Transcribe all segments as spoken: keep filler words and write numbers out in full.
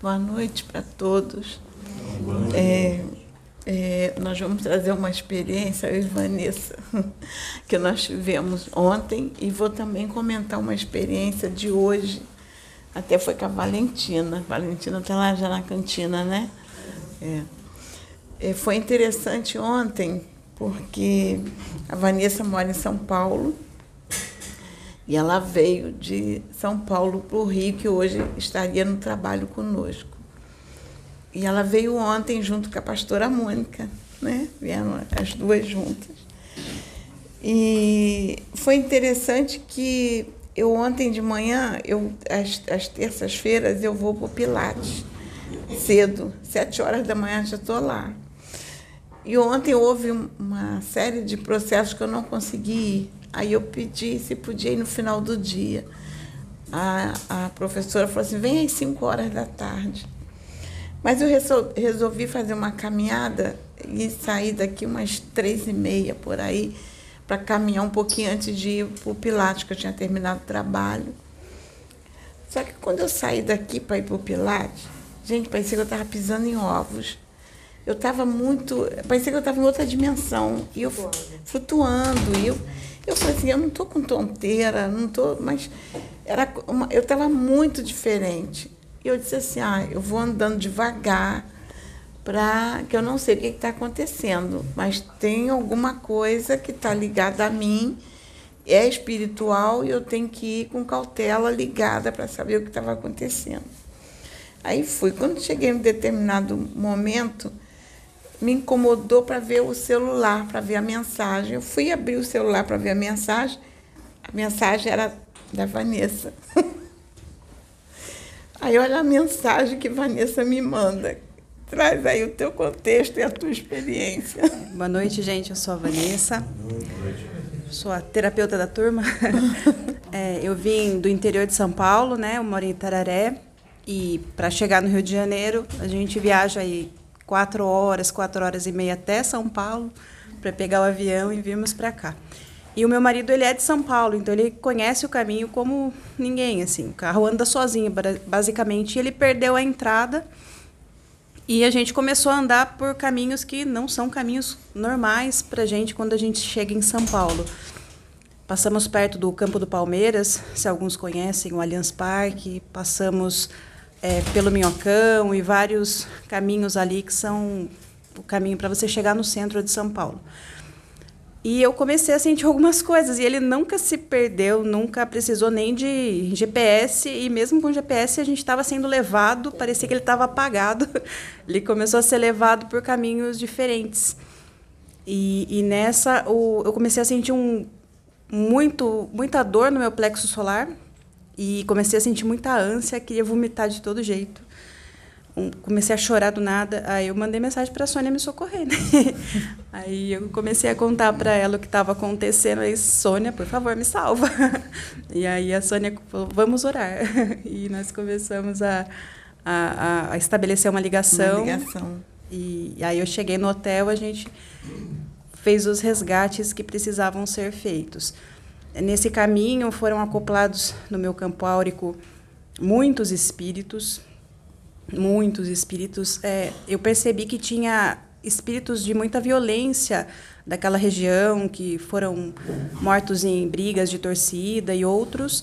boa noite para todos. É, é, nós vamos trazer uma experiência, eu e Vanessa, que nós tivemos ontem, e vou também comentar uma experiência de hoje. Até foi com a Valentina. A Valentina está lá já na cantina, né? É. É, foi interessante ontem, porque a Vanessa mora em São Paulo, e ela veio de São Paulo para o Rio, que hoje estaria no trabalho conosco. E ela veio ontem junto com a pastora Mônica, né? Vieram as duas juntas. E foi interessante que eu ontem de manhã, eu, às, às terças-feiras, eu vou para o Pilates, cedo, sete horas da manhã já estou lá. E ontem houve uma série de processos que eu não consegui ir. Aí eu pedi se podia ir no final do dia. A, a professora falou assim, vem às cinco horas da tarde. Mas eu resolvi fazer uma caminhada e sair daqui umas três e meia por aí, para caminhar um pouquinho antes de ir para o Pilates, que eu tinha terminado o trabalho. Só que quando eu saí daqui para ir para o Pilates, gente, parecia que eu estava pisando em ovos. Eu estava muito... Parecia que eu estava em outra dimensão. E eu flutuando. E eu, eu falei assim, eu não estou com tonteira, não estou... Mas era uma, eu estava muito diferente. E eu disse assim, ah, eu vou andando devagar, para que eu não sei o que está acontecendo, mas tem alguma coisa que está ligada a mim, é espiritual, e eu tenho que ir com cautela ligada para saber o que estava acontecendo. Aí fui. Quando cheguei em um determinado momento, me incomodou para ver o celular, para ver a mensagem. Eu fui abrir o celular para ver a mensagem, a mensagem era da Vanessa. Aí olha a mensagem que Vanessa me manda. Traz aí o teu contexto e a tua experiência. Boa noite, gente. Eu sou a Vanessa. Sou a terapeuta da turma. É, eu vim do interior de São Paulo, né? Eu moro em Itararé. E para chegar no Rio de Janeiro, a gente viaja aí quatro horas, quatro horas e meia até São Paulo para pegar o avião e virmos para cá. E o meu marido, ele é de São Paulo, então ele conhece o caminho como ninguém, assim. O carro anda sozinho, basicamente. E ele perdeu a entrada e a gente começou a andar por caminhos que não são caminhos normais para a gente quando a gente chega em São Paulo. Passamos perto do Campo do Palmeiras, se alguns conhecem, o Allianz Parque. Passamos é, pelo Minhocão e vários caminhos ali que são o caminho para você chegar no centro de São Paulo. E eu comecei a sentir algumas coisas, e ele nunca se perdeu, nunca precisou nem de G P S, e mesmo com G P S a gente estava sendo levado, parecia que ele estava apagado, ele começou a ser levado por caminhos diferentes. E, e nessa, o, eu comecei a sentir um, muito, muita dor no meu plexo solar, e comecei a sentir muita ânsia, queria vomitar de todo jeito. Comecei a chorar do nada, aí eu mandei mensagem para a Sônia me socorrer, né? Aí eu comecei a contar para ela o que estava acontecendo, aí, Sônia, por favor, me salva. E aí a Sônia falou, vamos orar. E nós começamos a, a, a estabelecer uma ligação. Uma ligação. E, e aí eu cheguei no hotel, a gente fez os resgates que precisavam ser feitos. Nesse caminho foram acoplados no meu campo áurico muitos espíritos, muitos espíritos. É, eu percebi que tinha espíritos de muita violência daquela região, que foram mortos em brigas de torcida e outros.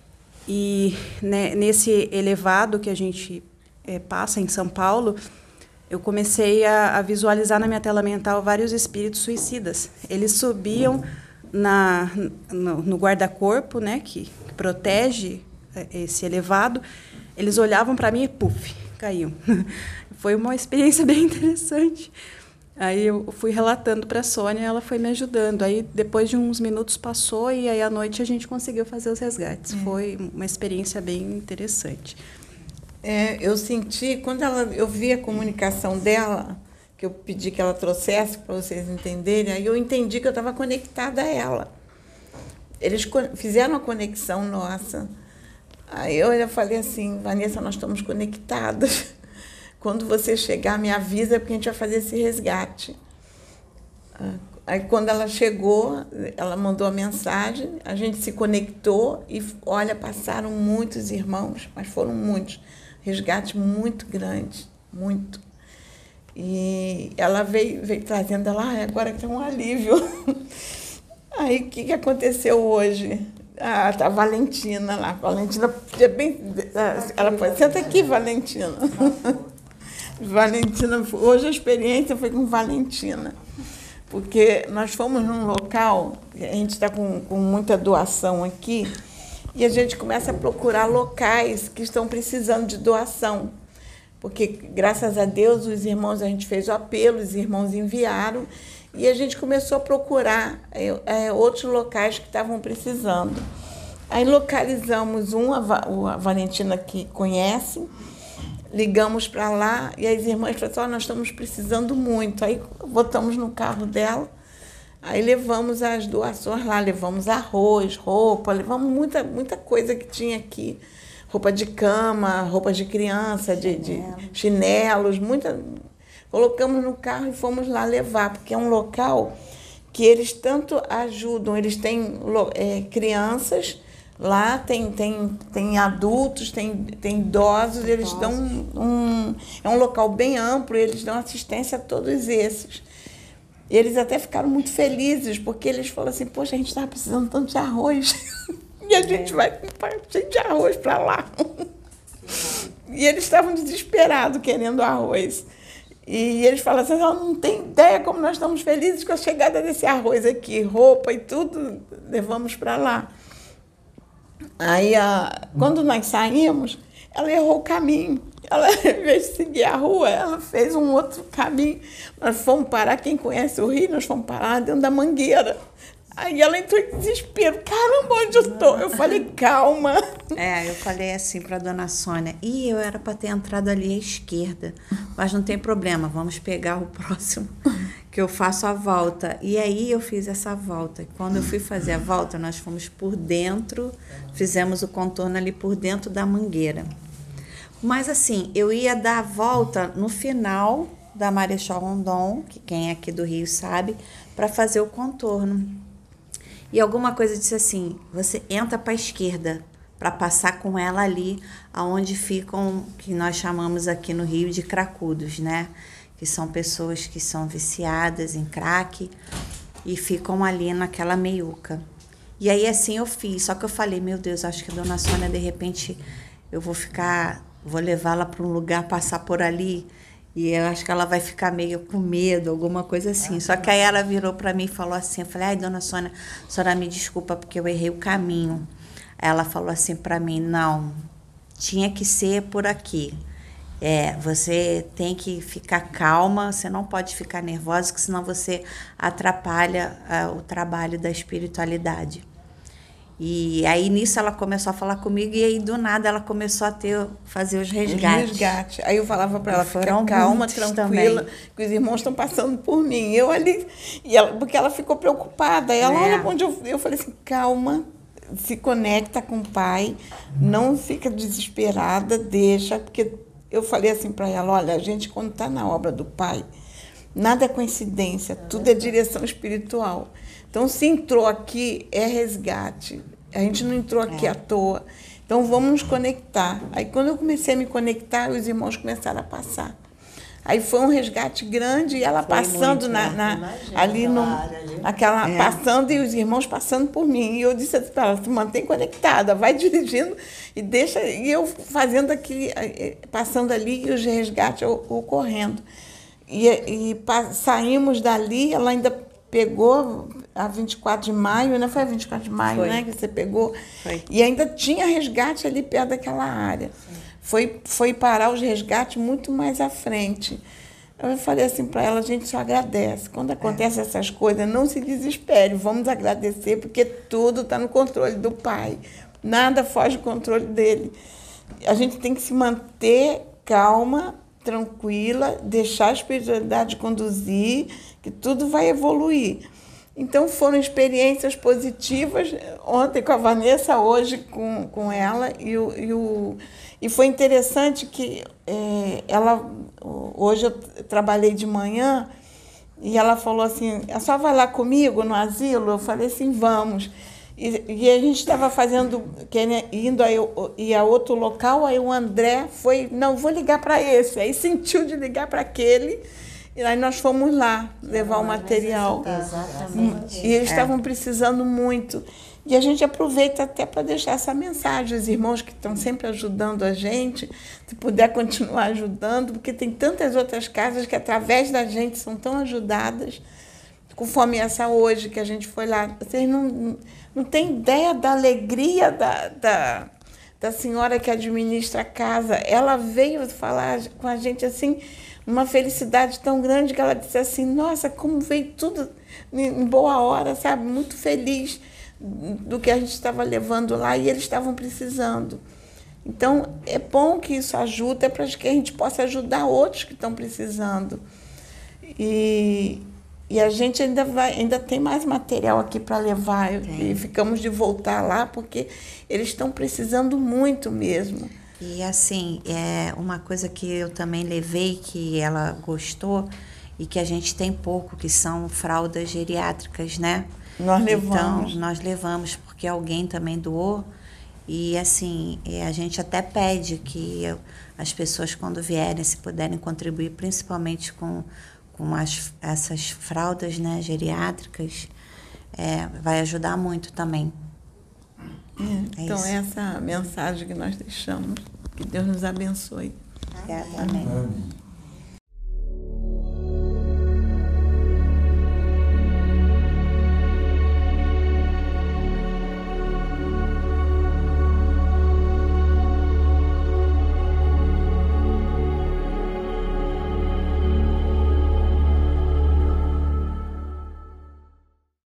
E né, nesse elevado que a gente é, passa em São Paulo, eu comecei a, a visualizar na minha tela mental vários espíritos suicidas. Eles subiam na, no, no guarda-corpo, né, que, que protege esse elevado. Eles olhavam para mim e, puf, caíam. Foi uma experiência bem interessante. Aí eu fui relatando para a Sônia, ela foi me ajudando. Aí, depois de uns minutos, passou, e aí à noite a gente conseguiu fazer os resgates. É. Foi uma experiência bem interessante. É, eu senti, quando ela, eu vi a comunicação dela, que eu pedi que ela trouxesse para vocês entenderem, aí eu entendi que eu estava conectada a ela. Eles fizeram a conexão nossa. Aí eu já falei assim, Vanessa, nós estamos conectadas. Quando você chegar, me avisa, porque a gente vai fazer esse resgate. Aí, quando ela chegou, ela mandou a mensagem, a gente se conectou e, olha, passaram muitos irmãos, mas foram muitos. resgate muito grande, muito. E ela veio, veio trazendo, ela, ah, agora que tem um alívio. Aí, o que, que aconteceu hoje? Ah, tá a Valentina lá. Valentina, bem, ela foi, senta aqui, Valentina. Valentina, hoje a experiência foi com Valentina, porque nós fomos num local, a gente está com, com muita doação aqui, e a gente começa a procurar locais que estão precisando de doação, porque, graças a Deus, os irmãos, a gente fez o apelo, os irmãos enviaram, e a gente começou a procurar é, é, outros locais que estavam precisando. Aí localizamos um, a Valentina que conhece, ligamos para lá e as irmãs falaram assim, oh, nós estamos precisando muito. Aí botamos no carro dela, aí levamos as doações lá, levamos arroz, roupa, levamos muita, muita coisa que tinha aqui. Roupa de cama, roupa de criança, de, de chinelos, muita. Colocamos no carro e fomos lá levar, porque é um local que eles tanto ajudam, eles têm é, crianças. Lá tem, tem, tem adultos, tem, tem idosos, eles dão um... É um local bem amplo, eles dão assistência a todos esses. Eles até ficaram muito felizes, porque eles falaram assim, poxa, a gente estava precisando tanto de arroz, e a gente vai cheio de arroz para lá. E eles estavam desesperados querendo arroz. E eles falam assim, oh, não tem ideia como nós estamos felizes com a chegada desse arroz aqui, roupa e tudo, levamos para lá. Aí, a, quando nós saímos, ela errou o caminho. Ela, em vez de seguir a rua, ela fez um outro caminho. Nós fomos parar, quem conhece o Rio, nós fomos parar dentro da mangueira. Aí ela entrou em desespero. Caramba, onde eu estou? Eu falei, calma. É, eu falei assim para a dona Sônia, e eu era para ter entrado ali à esquerda, mas não tem problema, vamos pegar o próximo, que eu faço a volta. E aí eu fiz essa volta. Quando eu fui fazer a volta, nós fomos por dentro, fizemos o contorno ali por dentro da mangueira. Mas assim, eu ia dar a volta no final da Marechal Rondon, que quem é aqui do Rio sabe, para fazer o contorno. E alguma coisa disse assim, você entra para a esquerda, para passar com ela ali, aonde ficam, que nós chamamos aqui no Rio de cracudos, né? Que são pessoas que são viciadas em crack e ficam ali naquela meiuca. E aí assim eu fiz, só que eu falei, meu Deus, acho que a dona Sônia, de repente, eu vou ficar, vou levá-la para um lugar, passar por ali, e eu acho que ela vai ficar meio com medo, alguma coisa assim. Só que aí ela virou para mim e falou assim, eu falei, ai, dona Sônia, a senhora me desculpa porque eu errei o caminho. Ela falou assim para mim, não, tinha que ser por aqui. É, você tem que ficar calma, você não pode ficar nervosa, porque senão você atrapalha uh, o trabalho da espiritualidade. E aí, nisso, ela começou a falar comigo e aí, do nada, ela começou a ter, fazer os resgates. Resgate. Aí eu falava para ela, ficar calma, tranquila, também. Que os irmãos estão passando por mim. Eu ali, e ela, porque ela ficou preocupada. Ela, é. olha onde eu... Eu falei assim, calma, se conecta com o Pai, não fica desesperada, deixa, porque eu falei assim para ela, olha, a gente quando está na obra do Pai, nada é coincidência, tudo é direção espiritual. Então, se entrou aqui, é resgate. A gente não entrou aqui é. à toa. Então, vamos nos conectar. Aí, quando eu comecei a me conectar, os irmãos começaram a passar. Aí foi um resgate grande e ela foi passando muito, na, na, na, ali, no, ali. Naquela, é. passando e os irmãos passando por mim. E eu disse para ela, se mantém conectada, vai dirigindo e deixa. E eu fazendo aqui, passando ali e os resgates ocorrendo. E, e pa, saímos dali, ela ainda pegou a vinte e quatro de maio, né? Foi a vinte e quatro de maio, foi. Né? Que você pegou. Foi. E ainda tinha resgate ali perto daquela área. Sim. Foi, foi parar os resgates muito mais à frente. Eu falei assim para ela, a gente só agradece. Quando acontecem é. essas coisas, não se desespere, vamos agradecer, porque tudo está no controle do Pai. Nada foge do controle dele. A gente tem que se manter calma, tranquila, deixar a espiritualidade conduzir, que tudo vai evoluir. Então, foram experiências positivas, ontem com a Vanessa, hoje com, com ela, e, o, e, o, e foi interessante que é, ela, hoje eu trabalhei de manhã, e ela falou assim, a senhora vai lá comigo no asilo? Eu falei assim, vamos. E, e a gente estava fazendo, indo a, ir a outro local, aí o André foi, não, vou ligar para esse. Aí sentiu de ligar para aquele, e aí nós fomos lá levar o material. Exatamente. E eles É. estavam precisando muito. E a gente aproveita até para deixar essa mensagem, os irmãos que estão sempre ajudando a gente, se puder continuar ajudando, porque tem tantas outras casas que através da gente são tão ajudadas, conforme essa hoje que a gente foi lá. Vocês não, não têm ideia da alegria da, da, da senhora que administra a casa. Ela veio falar com a gente assim, uma felicidade tão grande que ela disse assim, nossa, como veio tudo em boa hora, sabe? Muito feliz do que a gente estava levando lá e eles estavam precisando. Então, é bom que isso ajude, é para que a gente possa ajudar outros que estão precisando. E, e a gente ainda, vai, ainda tem mais material aqui para levar. E ficamos de voltar lá, porque eles estão precisando muito mesmo. E assim, é uma coisa que eu também levei, que ela gostou, e que a gente tem pouco, que são fraldas geriátricas, né? Nós levamos. Então, nós levamos, porque alguém também doou. E assim, a gente até pede que as pessoas, quando vierem, se puderem contribuir, principalmente com, com as, essas fraldas, né, geriátricas, é, vai ajudar muito também. É, então, é essa mensagem que nós deixamos. Que Deus nos abençoe. É, amém. Amém.